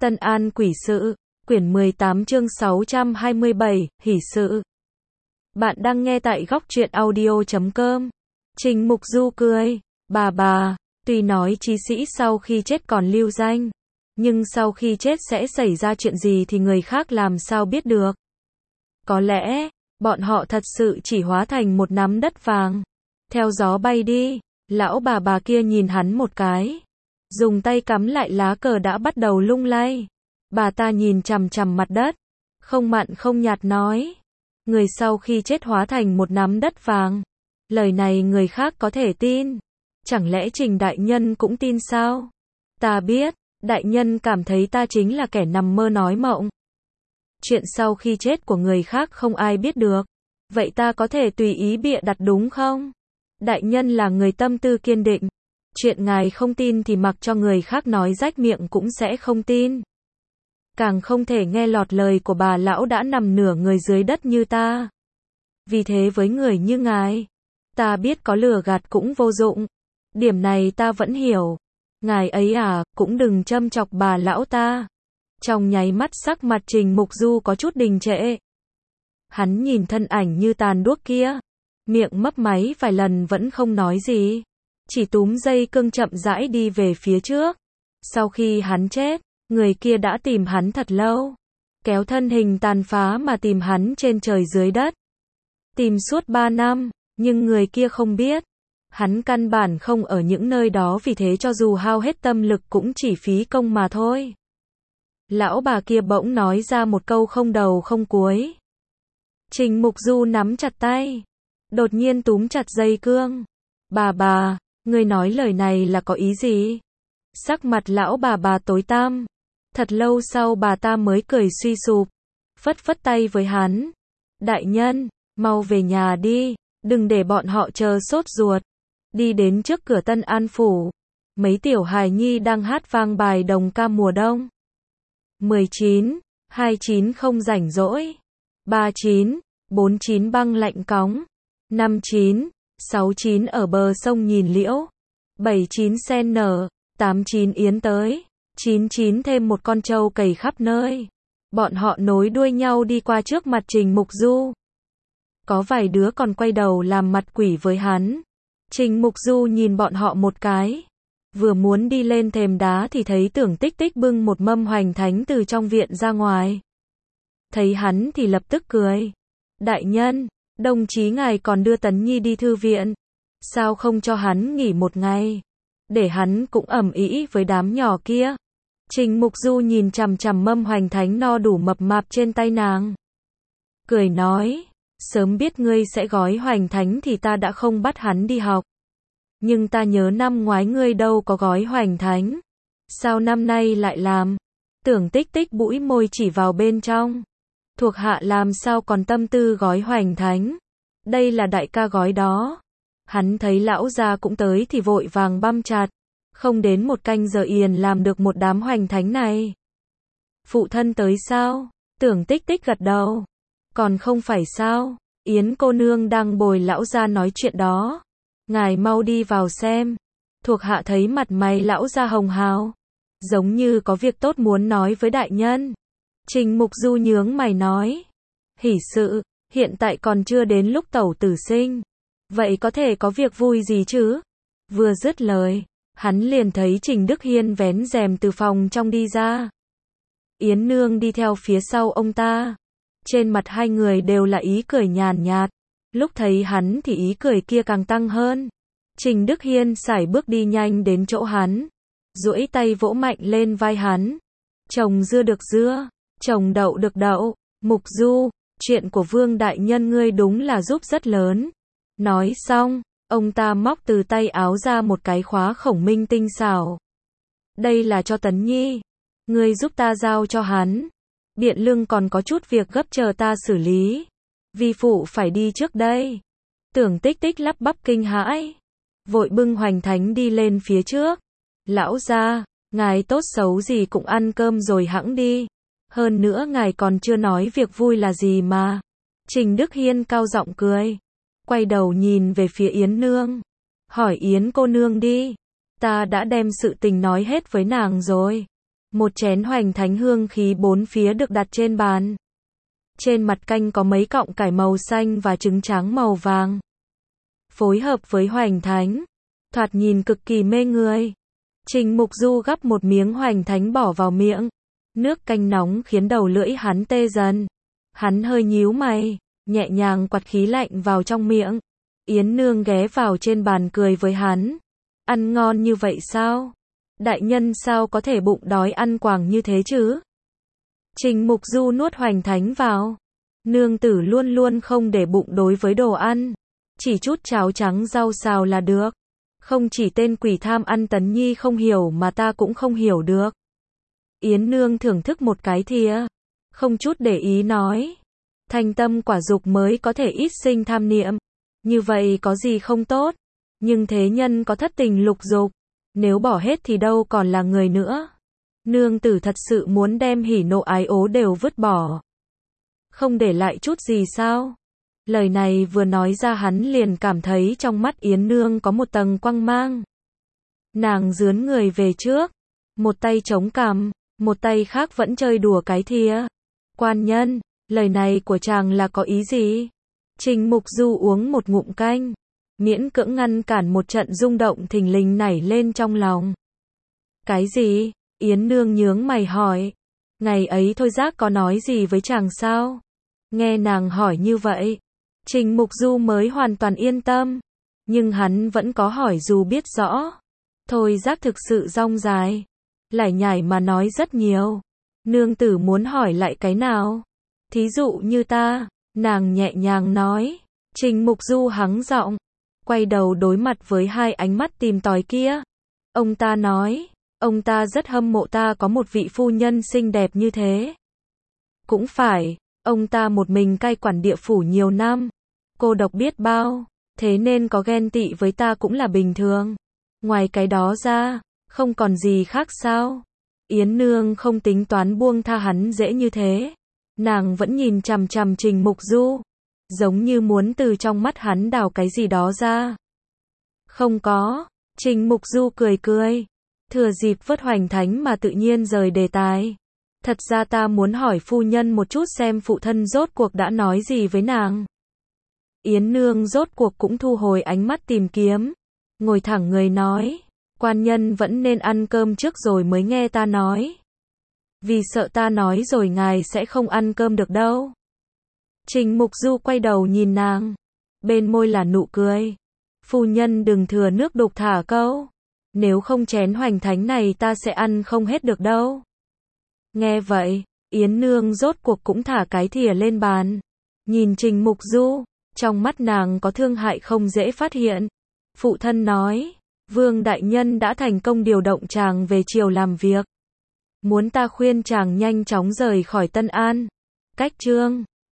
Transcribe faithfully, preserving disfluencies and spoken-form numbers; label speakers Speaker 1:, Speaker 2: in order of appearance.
Speaker 1: Tân An Quỷ Sự, quyển mười tám chương sáu trăm hai mươi bảy, hỷ sự. Bạn đang nghe tại góc truyện audio chấm com. Trình Mục Du cười, bà bà, tuy nói chí sĩ sau khi chết còn lưu danh, nhưng sau khi chết sẽ xảy ra chuyện gì thì người khác làm sao biết được. Có lẽ, bọn họ thật sự chỉ hóa thành một nắm đất vàng, theo gió bay đi. Lão bà bà kia nhìn hắn một cái, dùng tay cắm lại lá cờ đã bắt đầu lung lay. Bà ta nhìn chằm chằm mặt đất, không mặn không nhạt nói, người sau khi chết hóa thành một nắm đất vàng. Lời này người khác có thể tin, chẳng lẽ Trình đại nhân cũng tin sao? Ta biết, đại nhân cảm thấy ta chính là kẻ nằm mơ nói mộng. Chuyện sau khi chết của người khác không ai biết được, vậy ta có thể tùy ý bịa đặt đúng không? Đại nhân là người tâm tư kiên định, chuyện ngài không tin thì mặc cho người khác nói rách miệng cũng sẽ không tin. Càng không thể nghe lọt lời của bà lão đã nằm nửa người dưới đất như ta. Vì thế với người như ngài, ta biết có lừa gạt cũng vô dụng. Điểm này ta vẫn hiểu. Ngài ấy à, cũng đừng châm chọc bà lão ta. Trong nháy mắt sắc mặt Trình Mục Du có chút đình trệ. Hắn nhìn thân ảnh như tàn đuốc kia, miệng mấp máy vài lần vẫn không nói gì, chỉ túm dây cương chậm rãi đi về phía trước. Sau khi hắn chết, người kia đã tìm hắn thật lâu, kéo thân hình tàn phá mà tìm hắn trên trời dưới đất. Tìm suốt ba năm, nhưng người kia không biết, hắn căn bản không ở những nơi đó, vì thế cho dù hao hết tâm lực cũng chỉ phí công mà thôi. Lão bà kia bỗng nói ra một câu không đầu không cuối. Trình Mục Du nắm chặt tay, đột nhiên túm chặt dây cương. Bà bà, ngươi nói lời này là có ý gì? Sắc mặt lão bà bà tối tăm. Thật lâu sau bà ta mới cười suy sụp, phất phất tay với hắn. Đại nhân, mau về nhà đi, đừng để bọn họ chờ sốt ruột. Đi đến trước cửa Tân An Phủ, mấy tiểu hài nhi đang hát vang bài đồng ca mùa đông. mười chín, hai mươi chín không rảnh rỗi. ba mươi chín, bốn mươi chín băng lạnh cóng. năm mươi chín, sáu mươi chín ở bờ sông nhìn liễu. bảy mươi chín sen nở, tám mươi chín yến tới. chín mươi chín thêm một con trâu cày khắp nơi. Bọn họ nối đuôi nhau đi qua trước mặt Trình Mục Du. Có vài đứa còn quay đầu làm mặt quỷ với hắn. Trình Mục Du nhìn bọn họ một cái, vừa muốn đi lên thềm đá thì thấy Tưởng Tích Tích bưng một mâm hoành thánh từ trong viện ra ngoài. Thấy hắn thì lập tức cười. Đại nhân, đồng chí ngài còn đưa Tấn Nhi đi thư viện, sao không cho hắn nghỉ một ngày, để hắn cũng ầm ĩ với đám nhỏ kia. Trình Mục Du nhìn chằm chằm mâm hoành thánh no đủ mập mạp trên tay nàng, cười nói, sớm biết ngươi sẽ gói hoành thánh thì ta đã không bắt hắn đi học. Nhưng ta nhớ năm ngoái ngươi đâu có gói hoành thánh, sao năm nay lại làm? Tưởng Tích Tích bũi môi chỉ vào bên trong. Thuộc hạ làm sao còn tâm tư gói hoành thánh, đây là đại ca gói đó. Hắn thấy lão gia cũng tới thì vội vàng băm chặt, không đến một canh giờ yền làm được một đám hoành thánh này. Phụ thân tới sao? Tưởng Tích Tích gật đầu. Còn không phải sao, Yến cô nương đang bồi lão gia nói chuyện đó. Ngài mau đi vào xem. Thuộc hạ thấy mặt mày lão gia hồng hào, giống như có việc tốt muốn nói với đại nhân. Trình Mục Du nhướng mày nói, hỷ sự, hiện tại còn chưa đến lúc tẩu tử sinh, vậy có thể có việc vui gì chứ? Vừa dứt lời, hắn liền thấy Trình Đức Hiên vén rèm từ phòng trong đi ra. Yến nương đi theo phía sau ông ta. Trên mặt hai người đều là ý cười nhàn nhạt. Lúc thấy hắn thì ý cười kia càng tăng hơn. Trình Đức Hiên sải bước đi nhanh đến chỗ hắn, duỗi tay vỗ mạnh lên vai hắn. Trồng dưa được dưa, trồng đậu được đậu. Mục Du, chuyện của Vương đại nhân ngươi đúng là giúp rất lớn. Nói xong, ông ta móc từ tay áo ra một cái khóa khổng minh tinh xảo. Đây là cho Tấn Nhi, ngươi giúp ta giao cho hắn. Biện Lương còn có chút việc gấp chờ ta xử lý. Vi phụ phải đi trước đây. Tưởng Tích Tích lắp bắp kinh hãi, vội bưng hoành thánh đi lên phía trước. Lão gia, ngài tốt xấu gì cũng ăn cơm rồi hẵng đi. Hơn nữa ngài còn chưa nói việc vui là gì mà. Trình Đức Hiên cao giọng cười, quay đầu nhìn về phía Yến nương, hỏi Yến cô nương đi. Ta đã đem sự tình nói hết với nàng rồi. Một chén hoành thánh hương khí bốn phía được đặt trên bàn. Trên mặt canh có mấy cọng cải màu xanh và trứng trắng màu vàng. Phối hợp với hoành thánh, thoạt nhìn cực kỳ mê người. Trình Mục Du gắp một miếng hoành thánh bỏ vào miệng. Nước canh nóng khiến đầu lưỡi hắn tê dần. Hắn hơi nhíu mày, nhẹ nhàng quạt khí lạnh vào trong miệng. Yến Nương ghé vào trên bàn cười với hắn. Ăn ngon như vậy sao? Đại nhân sao có thể bụng đói ăn quàng như thế chứ? Trình Mục Du nuốt hoành thánh vào. Nương tử luôn luôn không để bụng đối với đồ ăn. Chỉ chút cháo trắng rau xào là được. Không chỉ tên quỷ tham ăn Tấn Nhi không hiểu mà ta cũng không hiểu được. Yến Nương thưởng thức một cái thìa, không chút để ý nói. Thanh tâm quả dục mới có thể ít sinh tham niệm. Như vậy có gì không tốt? Nhưng thế nhân có thất tình lục dục. Nếu bỏ hết thì đâu còn là người nữa. Nương tử thật sự muốn đem hỉ nộ ái ố đều vứt bỏ. Không để lại chút gì sao? Lời này vừa nói ra hắn liền cảm thấy trong mắt Yến Nương có một tầng quang mang. Nàng dướn người về trước, một tay chống cằm, một tay khác vẫn chơi đùa cái thìa. Quan nhân, lời này của chàng là có ý gì? Trình Mục Du uống một ngụm canh, miễn cưỡng ngăn cản một trận rung động thình lình nảy lên trong lòng. Cái gì? Yến Nương nhướng mày hỏi. Ngày ấy Thôi Giác có nói gì với chàng sao? Nghe nàng hỏi như vậy, Trình Mục Du mới hoàn toàn yên tâm. Nhưng hắn vẫn có hỏi dù biết rõ. Thôi Giác thực sự rong dài, lải nhải mà nói rất nhiều. Nương tử muốn hỏi lại cái nào? Thí dụ như ta, nàng nhẹ nhàng nói. Trình Mục Du hắng giọng, quay đầu đối mặt với hai ánh mắt tìm tòi kia. Ông ta nói, ông ta rất hâm mộ ta có một vị phu nhân xinh đẹp như thế. Cũng phải, ông ta một mình cai quản địa phủ nhiều năm, cô độc biết bao, thế nên có ghen tị với ta cũng là bình thường. Ngoài cái đó ra, không còn gì khác sao? Yến Nương không tính toán buông tha hắn dễ như thế. Nàng vẫn nhìn chằm chằm Trình Mục Du, giống như muốn từ trong mắt hắn đào cái gì đó ra. Không có, Trình Mục Du cười cười, thừa dịp vớt hoành thánh mà tự nhiên rời đề tài. Thật ra ta muốn hỏi phu nhân một chút xem phụ thân rốt cuộc đã nói gì với nàng. Yến Nương rốt cuộc cũng thu hồi ánh mắt tìm kiếm, ngồi thẳng người nói, quan nhân vẫn nên ăn cơm trước rồi mới nghe ta nói. Vì sợ ta nói rồi ngài sẽ không ăn cơm được đâu. Trình Mục Du quay đầu nhìn nàng, bên môi là nụ cười. Phu nhân đừng thừa nước đục thả câu, nếu không chén hoành thánh này ta sẽ ăn không hết được đâu. Nghe vậy, Yến Nương rốt cuộc cũng thả cái thìa lên bàn, nhìn Trình Mục Du, trong mắt nàng có thương hại không dễ phát hiện. Phụ thân nói, Vương đại nhân đã thành công điều động chàng về triều làm việc, muốn ta khuyên chàng nhanh chóng rời khỏi Tân An. Cách chương